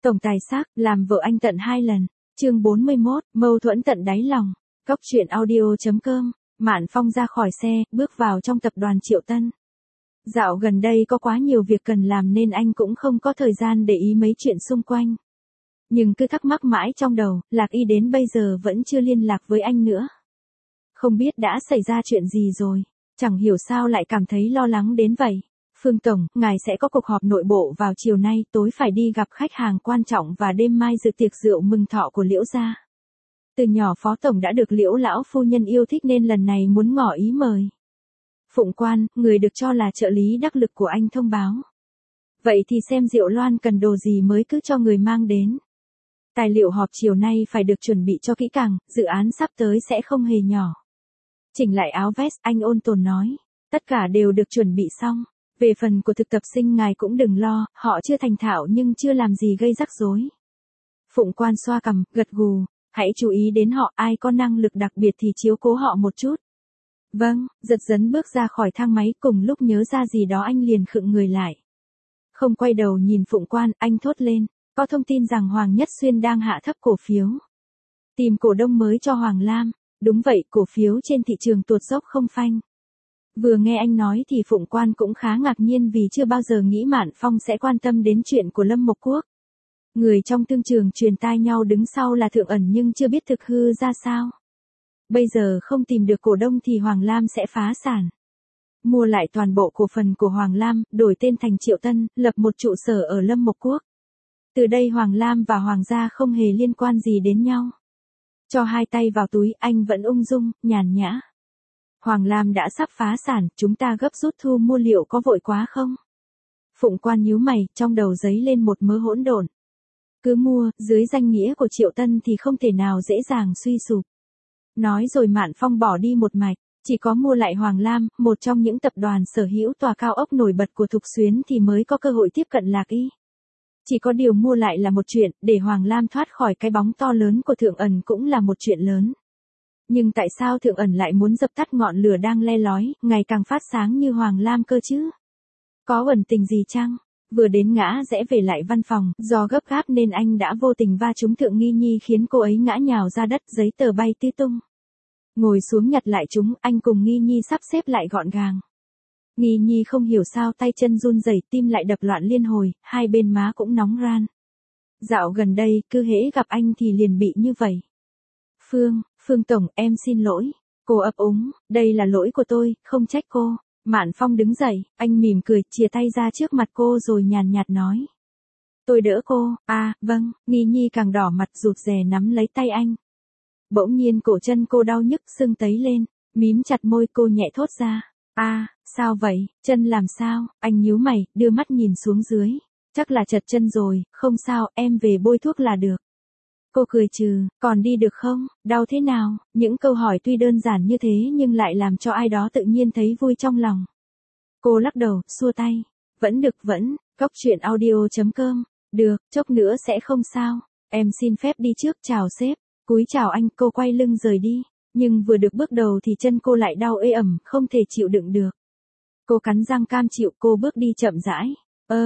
Tổng tài xác, làm vợ anh tận 2 lần. Chương 41, mâu thuẫn tận đáy lòng. Cóc truyện audio.com. Mạn Phong ra khỏi xe, bước vào trong tập đoàn Triệu Tân. Dạo gần đây có quá nhiều việc cần làm nên anh cũng không có thời gian để ý mấy chuyện xung quanh. Nhưng cứ thắc mắc mãi trong đầu, Lạc Y đến bây giờ vẫn chưa liên lạc với anh nữa. Không biết đã xảy ra chuyện gì rồi, chẳng hiểu sao lại cảm thấy lo lắng đến vậy. Phương Tổng, ngài sẽ có cuộc họp nội bộ vào chiều nay, tối phải đi gặp khách hàng quan trọng và đêm mai dự tiệc rượu mừng thọ của Liễu gia. Từ nhỏ Phó Tổng đã được Liễu lão phu nhân yêu thích nên lần này muốn ngỏ ý mời. Phụng Quan, người được cho là trợ lý đắc lực của anh thông báo. Vậy thì xem Diệu Loan cần đồ gì mới cứ cho người mang đến. Tài liệu họp chiều nay phải được chuẩn bị cho kỹ càng, dự án sắp tới sẽ không hề nhỏ. Chỉnh lại áo vest, anh ôn tồn nói. Tất cả đều được chuẩn bị xong. Về phần của thực tập sinh ngài cũng đừng lo, họ chưa thành thạo nhưng chưa làm gì gây rắc rối. Phụng Quan xoa cằm, gật gù. Hãy chú ý đến họ, ai có năng lực đặc biệt thì chiếu cố họ một chút. Vâng, giật dấn bước ra khỏi thang máy, cùng lúc nhớ ra gì đó anh liền khựng người lại. Không quay đầu nhìn Phụng Quan, anh thốt lên, có thông tin rằng Hoàng Nhất Xuyên đang hạ thấp cổ phiếu. Tìm cổ đông mới cho Hoàng Lam, đúng vậy, cổ phiếu trên thị trường tuột dốc không phanh. Vừa nghe anh nói thì Phụng Quan cũng khá ngạc nhiên vì chưa bao giờ nghĩ Mạn Phong sẽ quan tâm đến chuyện của Lâm Mộc Quốc. Người trong thương trường truyền tai nhau đứng sau là Thượng Ẩn nhưng chưa biết thực hư ra sao. Bây giờ không tìm được cổ đông thì Hoàng Lam sẽ phá sản. Mua lại toàn bộ cổ phần của Hoàng Lam, đổi tên thành Triệu Tân, lập một trụ sở ở Lâm Mộc Quốc. Từ đây Hoàng Lam và Hoàng gia không hề liên quan gì đến nhau. Cho hai tay vào túi, anh vẫn ung dung, nhàn nhã. Hoàng Lam đã sắp phá sản, chúng ta gấp rút thu mua liệu có vội quá không? Phụng Quan nhíu mày, trong đầu giấy lên một mớ hỗn độn. Cứ mua, dưới danh nghĩa của Triệu Tân thì không thể nào dễ dàng suy sụp. Nói rồi Mạn Phong bỏ đi một mạch, chỉ có mua lại Hoàng Lam, một trong những tập đoàn sở hữu tòa cao ốc nổi bật của Thục Xuyến thì mới có cơ hội tiếp cận Lạc Y. Chỉ có điều mua lại là một chuyện, để Hoàng Lam thoát khỏi cái bóng to lớn của Thượng Ẩn cũng là một chuyện lớn. Nhưng tại sao Thượng Ẩn lại muốn dập tắt ngọn lửa đang le lói, ngày càng phát sáng như Hoàng Lam cơ chứ? Có ẩn tình gì chăng? Vừa đến ngã rẽ về lại văn phòng, do gấp gáp nên anh đã vô tình va trúng Thượng Nghi Nhi khiến cô ấy ngã nhào ra đất, giấy tờ bay tứ tung. Ngồi xuống nhặt lại chúng, anh cùng Nghi Nhi sắp xếp lại gọn gàng. Nghi Nhi không hiểu sao tay chân run rẩy, tim lại đập loạn liên hồi, hai bên má cũng nóng ran. Dạo gần đây, cứ hễ gặp anh thì liền bị như vậy. Phương Tổng, em xin lỗi. Cô ấp úng, đây là lỗi của tôi, không trách cô. Mạn Phong đứng dậy, anh mỉm cười, chìa tay ra trước mặt cô rồi nhàn nhạt nói. Tôi đỡ cô, vâng, Nghi Nhi càng đỏ mặt rụt rè nắm lấy tay anh. Bỗng nhiên cổ chân cô đau nhức sưng tấy lên, mím chặt môi cô nhẹ thốt ra. Sao vậy, chân làm sao, anh nhíu mày, đưa mắt nhìn xuống dưới. Chắc là chật chân rồi, không sao, em về bôi thuốc là được. Cô cười trừ, còn đi được không, đau thế nào, những câu hỏi tuy đơn giản như thế nhưng lại làm cho ai đó tự nhiên thấy vui trong lòng. Cô lắc đầu, xua tay, vẫn được vẫn, cóc truyện audio.com, được, chốc nữa sẽ không sao, em xin phép đi trước, chào sếp, cúi chào anh, cô quay lưng rời đi, nhưng vừa được bước đầu thì chân cô lại đau ê ẩm, không thể chịu đựng được. Cô cắn răng cam chịu, cô bước đi chậm rãi.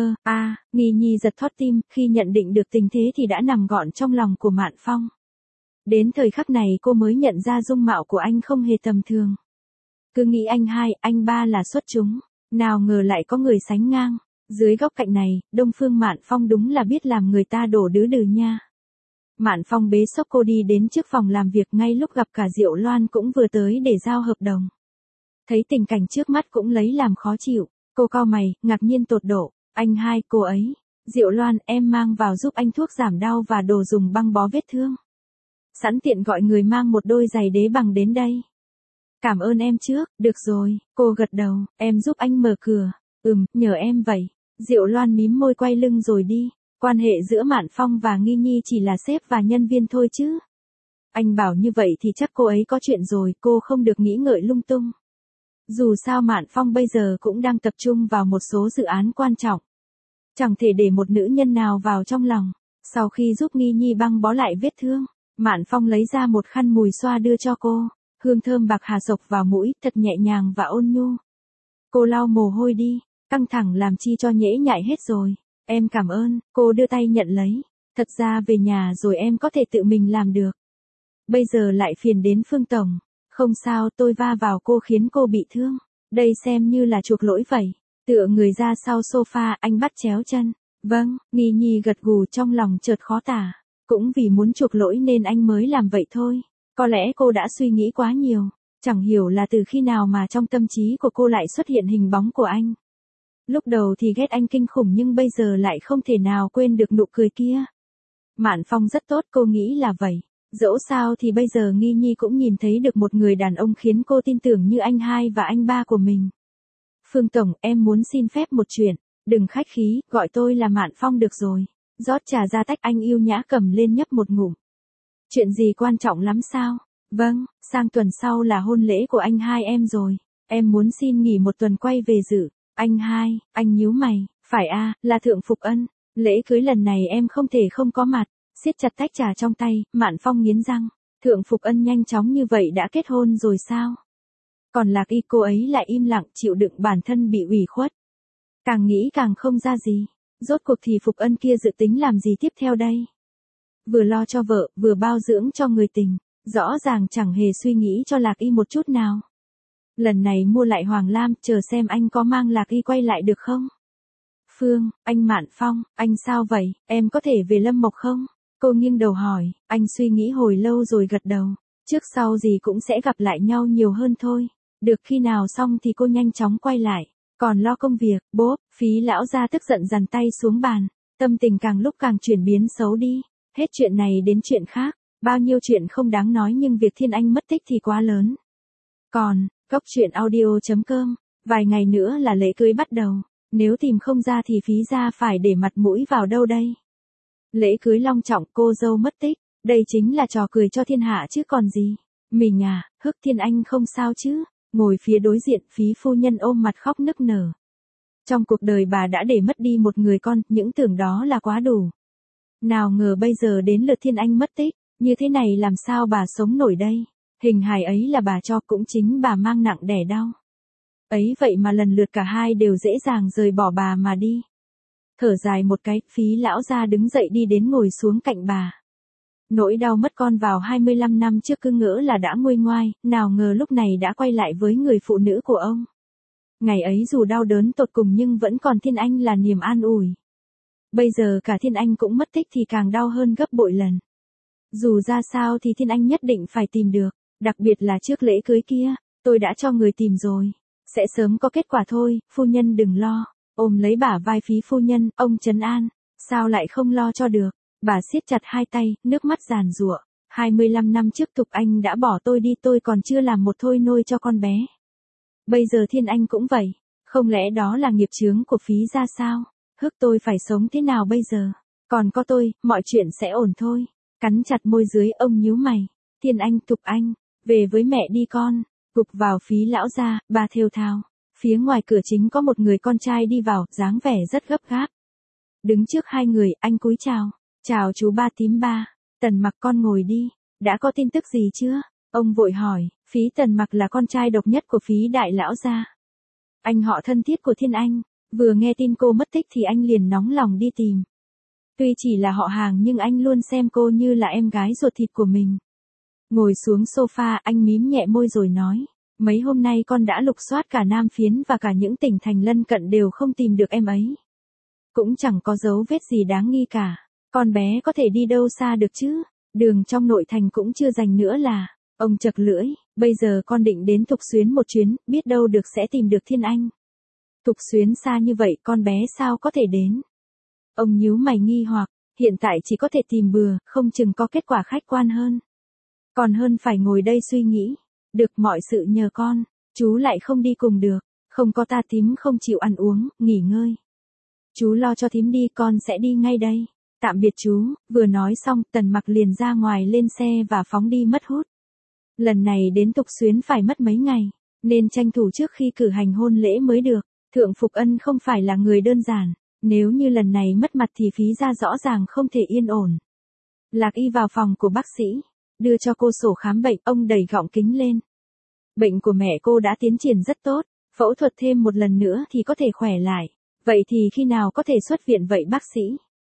Nghi Nhi giật thót tim, khi nhận định được tình thế thì đã nằm gọn trong lòng của Mạn Phong. Đến thời khắc này cô mới nhận ra dung mạo của anh không hề tầm thường. Cứ nghĩ anh hai, anh ba là xuất chúng, nào ngờ lại có người sánh ngang. Dưới góc cạnh này, Đông Phương Mạn Phong đúng là biết làm người ta đổ đứ đừ nha. Mạn Phong bế xốc cô đi đến trước phòng làm việc ngay lúc gặp cả Diệu Loan cũng vừa tới để giao hợp đồng. Thấy tình cảnh trước mắt cũng lấy làm khó chịu, cô cau mày, ngạc nhiên tột độ. Anh hai, cô ấy. Diệu Loan, em mang vào giúp anh thuốc giảm đau và đồ dùng băng bó vết thương. Sẵn tiện gọi người mang một đôi giày đế bằng đến đây. Cảm ơn em trước, được rồi, cô gật đầu, em giúp anh mở cửa. Nhờ em vậy. Diệu Loan mím môi quay lưng rồi đi. Quan hệ giữa Mạn Phong và Nghi Nhi chỉ là sếp và nhân viên thôi chứ. Anh bảo như vậy thì chắc cô ấy có chuyện rồi, cô không được nghĩ ngợi lung tung. Dù sao Mạn Phong bây giờ cũng đang tập trung vào một số dự án quan trọng. Chẳng thể để một nữ nhân nào vào trong lòng. Sau khi giúp Nghi Nhi băng bó lại vết thương, Mạn Phong lấy ra một khăn mùi xoa đưa cho cô. Hương thơm bạc hà sộc vào mũi, thật nhẹ nhàng và ôn nhu. Cô lau mồ hôi đi, căng thẳng làm chi cho nhễ nhại hết rồi. Em cảm ơn, cô đưa tay nhận lấy. Thật ra về nhà rồi em có thể tự mình làm được. Bây giờ lại phiền đến Phương Tổng. Không sao, tôi va vào cô khiến cô bị thương. Đây xem như là chuộc lỗi vậy. Tựa người ra sau sofa, anh bắt chéo chân. Vâng, Nghi Nhi gật gù, trong lòng chợt khó tả. Cũng vì muốn chuộc lỗi nên anh mới làm vậy thôi. Có lẽ cô đã suy nghĩ quá nhiều. Chẳng hiểu là từ khi nào mà trong tâm trí của cô lại xuất hiện hình bóng của anh. Lúc đầu thì ghét anh kinh khủng nhưng bây giờ lại không thể nào quên được nụ cười kia. Mạn Phong rất tốt, cô nghĩ là vậy. Dẫu sao thì bây giờ Nghi Nhi cũng nhìn thấy được một người đàn ông khiến cô tin tưởng như anh hai và anh ba của mình. Phương Tổng, em muốn xin phép một chuyện. Đừng khách khí, gọi tôi là Mạn Phong được rồi. Rót trà ra tách, anh yêu nhã cầm lên nhấp một ngụm. Chuyện gì quan trọng lắm sao? Vâng, sang tuần sau là hôn lễ của anh hai em rồi. Em muốn xin nghỉ một tuần quay về dự. Anh hai, anh nhíu mày. Phải à, là Thượng Phục Ân. Lễ cưới lần này em không thể không có mặt. Siết chặt tách trà trong tay, Mạn Phong nghiến răng. Thượng Phục Ân nhanh chóng như vậy đã kết hôn rồi sao? Còn Lạc Y, cô ấy lại im lặng chịu đựng bản thân bị ủy khuất. Càng nghĩ càng không ra gì. Rốt cuộc thì Phục Ân kia dự tính làm gì tiếp theo đây? Vừa lo cho vợ, vừa bao dưỡng cho người tình. Rõ ràng chẳng hề suy nghĩ cho Lạc Y một chút nào. Lần này mua lại Hoàng Lam, chờ xem anh có mang Lạc Y quay lại được không? Phương, anh Mạn Phong, anh sao vậy, em có thể về Lâm Mộc không? Cô nghiêng đầu hỏi, anh suy nghĩ hồi lâu rồi gật đầu. Trước sau gì cũng sẽ gặp lại nhau nhiều hơn thôi. Được khi nào xong thì cô nhanh chóng quay lại. Còn lo công việc, bốp, Phí lão gia tức giận giằn tay xuống bàn. Tâm tình càng lúc càng chuyển biến xấu đi. Hết chuyện này đến chuyện khác. Bao nhiêu chuyện không đáng nói nhưng việc Thiên Anh mất tích thì quá lớn. Còn, Cốc truyện audio.com, vài ngày nữa là lễ cưới bắt đầu. Nếu tìm không ra thì Phí gia phải để mặt mũi vào đâu đây? Lễ cưới long trọng, cô dâu mất tích. Đây chính là trò cười cho thiên hạ chứ còn gì. Mình à, Hức Thiên Anh không sao chứ? Ngồi phía đối diện, Phí phu nhân ôm mặt khóc nức nở. Trong cuộc đời bà đã để mất đi một người con, những tưởng đó là quá đủ. Nào ngờ bây giờ đến lượt Thiên Anh mất tích, như thế này làm sao bà sống nổi đây? Hình hài ấy là bà cho, cũng chính bà mang nặng đẻ đau. Ấy vậy mà lần lượt cả hai đều dễ dàng rời bỏ bà mà đi. Thở dài một cái, Phí lão gia đứng dậy đi đến ngồi xuống cạnh bà. Nỗi đau mất con vào 25 năm trước cứ ngỡ là đã nguôi ngoai, nào ngờ lúc này đã quay lại với người phụ nữ của ông. Ngày ấy dù đau đớn tột cùng nhưng vẫn còn Thiên Anh là niềm an ủi. Bây giờ cả Thiên Anh cũng mất tích thì càng đau hơn gấp bội lần. Dù ra sao thì Thiên Anh nhất định phải tìm được, đặc biệt là trước lễ cưới kia, tôi đã cho người tìm rồi. Sẽ sớm có kết quả thôi, phu nhân đừng lo. Ôm lấy bả vai Phí phu nhân, ông trấn an. Sao lại không lo cho được? Bà siết chặt hai tay, nước mắt giàn giụa. 25 năm trước Thục Anh đã bỏ tôi đi, tôi còn chưa làm một thôi nôi cho con bé. Bây giờ Thiên Anh cũng vậy. Không lẽ đó là nghiệp chướng của Phí ra sao? Hức tôi phải sống thế nào bây giờ? Còn có tôi, mọi chuyện sẽ ổn thôi. Cắn chặt môi dưới, ông nhíu mày. Thiên Anh, Thục Anh, về với mẹ đi con. Gục vào Phí lão gia, bà thều thào. Phía ngoài cửa chính có một người con trai đi vào, dáng vẻ rất gấp gáp. Đứng trước hai người, anh cúi chào. Chào chú ba Tím ba. Tần Mặc, con ngồi đi. Đã có tin tức gì chưa? Ông vội hỏi. Phí Tần Mặc là con trai độc nhất của Phí đại lão gia. Anh họ thân thiết của Thiên Anh. Vừa nghe tin cô mất tích thì anh liền nóng lòng đi tìm. Tuy chỉ là họ hàng nhưng anh luôn xem cô như là em gái ruột thịt của mình. Ngồi xuống sofa, anh mím nhẹ môi rồi nói. Mấy hôm nay con đã lục soát cả Nam Phiến và cả những tỉnh thành lân cận đều không tìm được em ấy. Cũng chẳng có dấu vết gì đáng nghi cả. Con bé có thể đi đâu xa được chứ? Đường trong nội thành cũng chưa dành nữa là. Ông chật lưỡi, bây giờ con định đến Thục Xuyến một chuyến, biết đâu được sẽ tìm được Thiên Anh. Thục Xuyến xa như vậy con bé sao có thể đến? Ông nhíu mày nghi hoặc, hiện tại chỉ có thể tìm bừa, không chừng có kết quả khách quan hơn. Còn hơn phải ngồi đây suy nghĩ. Được, mọi sự nhờ con, chú lại không đi cùng được, không có ta Tím không chịu ăn uống, nghỉ ngơi. Chú lo cho Thím đi, con sẽ đi ngay đây. Tạm biệt chú. Vừa nói xong, Tần Mặc liền ra ngoài lên xe và phóng đi mất hút. Lần này đến Thục Xuyến phải mất mấy ngày, nên tranh thủ trước khi cử hành hôn lễ mới được. Thượng Phục Ân không phải là người đơn giản, nếu như lần này mất mặt thì Phí ra rõ ràng không thể yên ổn. Lạc Y vào phòng của bác sĩ, đưa cho cô sổ khám bệnh, ông đẩy gọng kính lên. Bệnh của mẹ cô đã tiến triển rất tốt, phẫu thuật thêm một lần nữa thì có thể khỏe lại. Vậy thì khi nào có thể xuất viện vậy bác sĩ?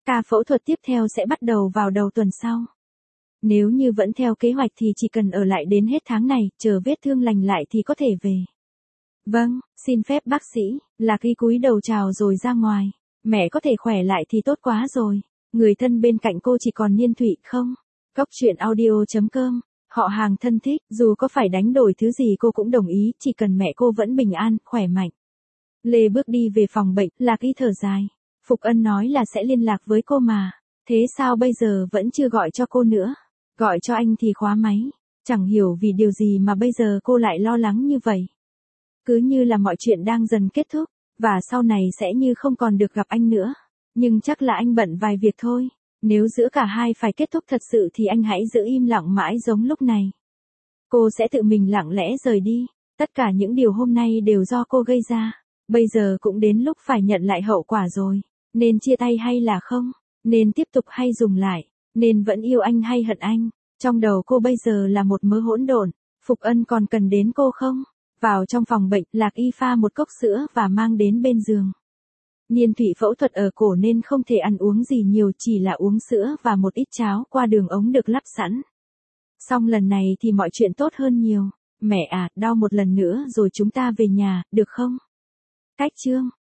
Ca phẫu thuật tiếp theo sẽ bắt đầu vào đầu tuần sau. Nếu như vẫn theo kế hoạch thì chỉ cần ở lại đến hết tháng này, chờ vết thương lành lại thì có thể về. Vâng, xin phép bác sĩ, Lạc Y cúi đầu chào rồi ra ngoài. Mẹ có thể khỏe lại thì tốt quá rồi. Người thân bên cạnh cô chỉ còn Niên Thụy không? Cóc truyện audio.com. Họ hàng thân thích, dù có phải đánh đổi thứ gì cô cũng đồng ý, chỉ cần mẹ cô vẫn bình an, khỏe mạnh. Lê bước đi về phòng bệnh, Lạc Y thở dài. Phục Ân nói là sẽ liên lạc với cô mà. Thế sao bây giờ vẫn chưa gọi cho cô nữa? Gọi cho anh thì khóa máy. Chẳng hiểu vì điều gì mà bây giờ cô lại lo lắng như vậy. Cứ như là mọi chuyện đang dần kết thúc, và sau này sẽ như không còn được gặp anh nữa. Nhưng chắc là anh bận vài việc thôi. Nếu giữa cả hai phải kết thúc thật sự thì anh hãy giữ im lặng mãi giống lúc này. Cô sẽ tự mình lặng lẽ rời đi. Tất cả những điều hôm nay đều do cô gây ra. Bây giờ cũng đến lúc phải nhận lại hậu quả rồi. Nên chia tay hay là không? Nên tiếp tục hay dùng lại? Nên vẫn yêu anh hay hận anh? Trong đầu cô bây giờ là một mớ hỗn độn. Phục Ân còn cần đến cô không? Vào trong phòng bệnh, Lạc Y pha một cốc sữa và mang đến bên giường. Niên Thụy phẫu thuật ở cổ nên không thể ăn uống gì nhiều, chỉ là uống sữa và một ít cháo qua đường ống được lắp sẵn. Xong lần này thì mọi chuyện tốt hơn nhiều. Mẹ à, đau một lần nữa rồi chúng ta về nhà, được không? Cách chương